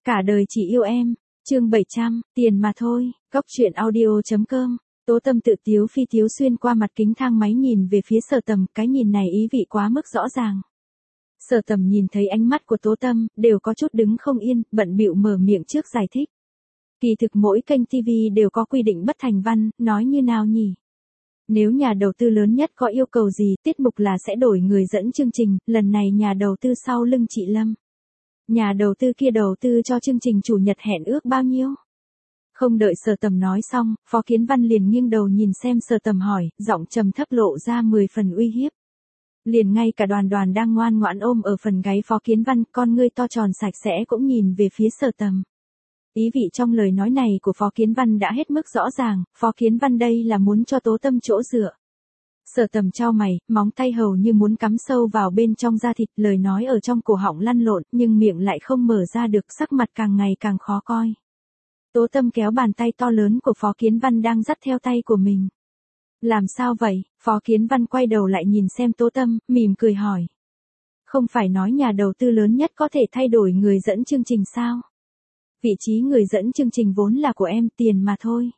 Cả đời chỉ yêu em, chương 700, tiền mà thôi, Cóc truyện audio.com. Tố Tâm tự tiếu phi tiếu xuyên qua mặt kính thang máy nhìn về phía Sở Tầm, cái nhìn này ý vị quá mức rõ ràng. Sở Tầm nhìn thấy ánh mắt của Tố Tâm, đều có chút đứng không yên, bận bịu mở miệng trước giải thích. Kỳ thực mỗi kênh TV đều có quy định bất thành văn, nói như nào nhỉ? Nếu nhà đầu tư lớn nhất có yêu cầu gì, tiết mục là sẽ đổi người dẫn chương trình, lần này nhà đầu tư sau lưng chị Lâm. Nhà đầu tư kia đầu tư cho chương trình chủ nhật hẹn ước bao nhiêu? Không đợi Sở Tầm nói xong, Phó Kiến Văn liền nghiêng đầu nhìn xem Sở Tầm hỏi, giọng trầm thấp lộ ra 10 phần uy hiếp. Liền ngay cả Đoàn Đoàn đang ngoan ngoãn ôm ở phần gáy Phó Kiến Văn, con ngươi to tròn sạch sẽ cũng nhìn về phía Sở Tầm. Ý vị trong lời nói này của Phó Kiến Văn đã hết mức rõ ràng, Phó Kiến Văn đây là muốn cho Tố Tâm chỗ dựa. Sở Tầm chau mày, móng tay hầu như muốn cắm sâu vào bên trong da thịt, lời nói ở trong cổ họng lăn lộn, nhưng miệng lại không mở ra được, sắc mặt càng ngày càng khó coi. Tố Tâm kéo bàn tay to lớn của Phó Kiến Văn đang dắt theo tay của mình. Làm sao vậy? Phó Kiến Văn quay đầu lại nhìn xem Tố Tâm, mỉm cười hỏi. Không phải nói nhà đầu tư lớn nhất có thể thay đổi người dẫn chương trình sao? Vị trí người dẫn chương trình vốn là của em, tiền mà thôi.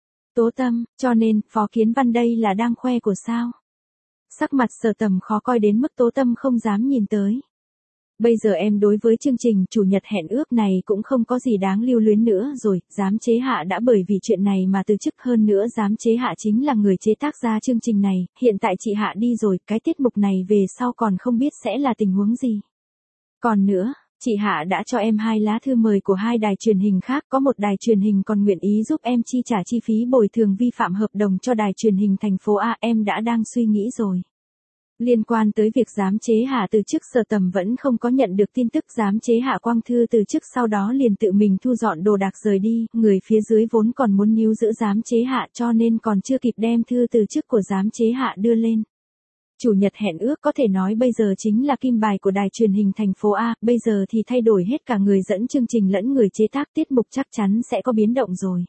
Tố Tâm, cho nên, Phó Kiến Văn đây là đang khoe của sao? Sắc mặt Sở Tầm khó coi đến mức Tố Tâm không dám nhìn tới. Bây giờ em đối với chương trình chủ nhật hẹn ước này cũng không có gì đáng lưu luyến nữa rồi, giám chế hạ đã bởi vì chuyện này mà từ chức, hơn nữa giám chế hạ chính là người chế tác ra chương trình này, hiện tại chị hạ đi rồi, cái tiết mục này về sau còn không biết sẽ là tình huống gì. Còn nữa, chị hạ đã cho em 2 lá thư mời của 2 đài truyền hình khác, có một đài truyền hình còn nguyện ý giúp em chi trả chi phí bồi thường vi phạm hợp đồng cho đài truyền hình thành phố A, em đã đang suy nghĩ rồi. Liên quan tới việc giám chế hạ từ chức, Sở Tầm vẫn không có nhận được tin tức giám chế hạ quang thư từ chức, sau đó liền tự mình thu dọn đồ đạc rời đi, người phía dưới vốn còn muốn níu giữ giám chế hạ cho nên còn chưa kịp đem thư từ chức của giám chế hạ đưa lên. Chủ nhật hẹn ước có thể nói bây giờ chính là kim bài của đài truyền hình thành phố A, bây giờ thì thay đổi hết cả người dẫn chương trình lẫn người chế tác, tiết mục chắc chắn sẽ có biến động rồi.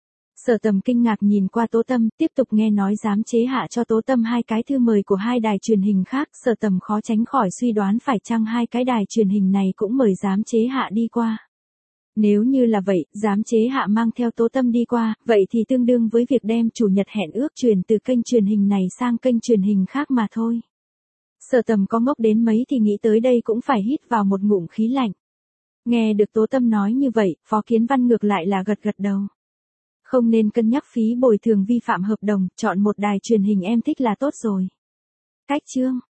Sở Tầm kinh ngạc nhìn qua Tố Tâm, tiếp tục nghe nói giám chế hạ cho Tố Tâm 2 cái thư mời của 2 đài truyền hình khác, Sở Tầm khó tránh khỏi suy đoán phải chăng 2 cái đài truyền hình này cũng mời giám chế hạ đi qua. Nếu như là vậy, giám chế hạ mang theo Tố Tâm đi qua, vậy thì tương đương với việc đem chủ nhật hẹn ước truyền từ kênh truyền hình này sang kênh truyền hình khác mà thôi. Sở Tầm có ngốc đến mấy thì nghĩ tới đây cũng phải hít vào một ngụm khí lạnh. Nghe được Tố Tâm nói như vậy, Phó Kiến Văn ngược lại là gật gật đầu. Không nên cân nhắc phí bồi thường vi phạm hợp đồng, chọn một đài truyền hình em thích là tốt rồi. Cách chương.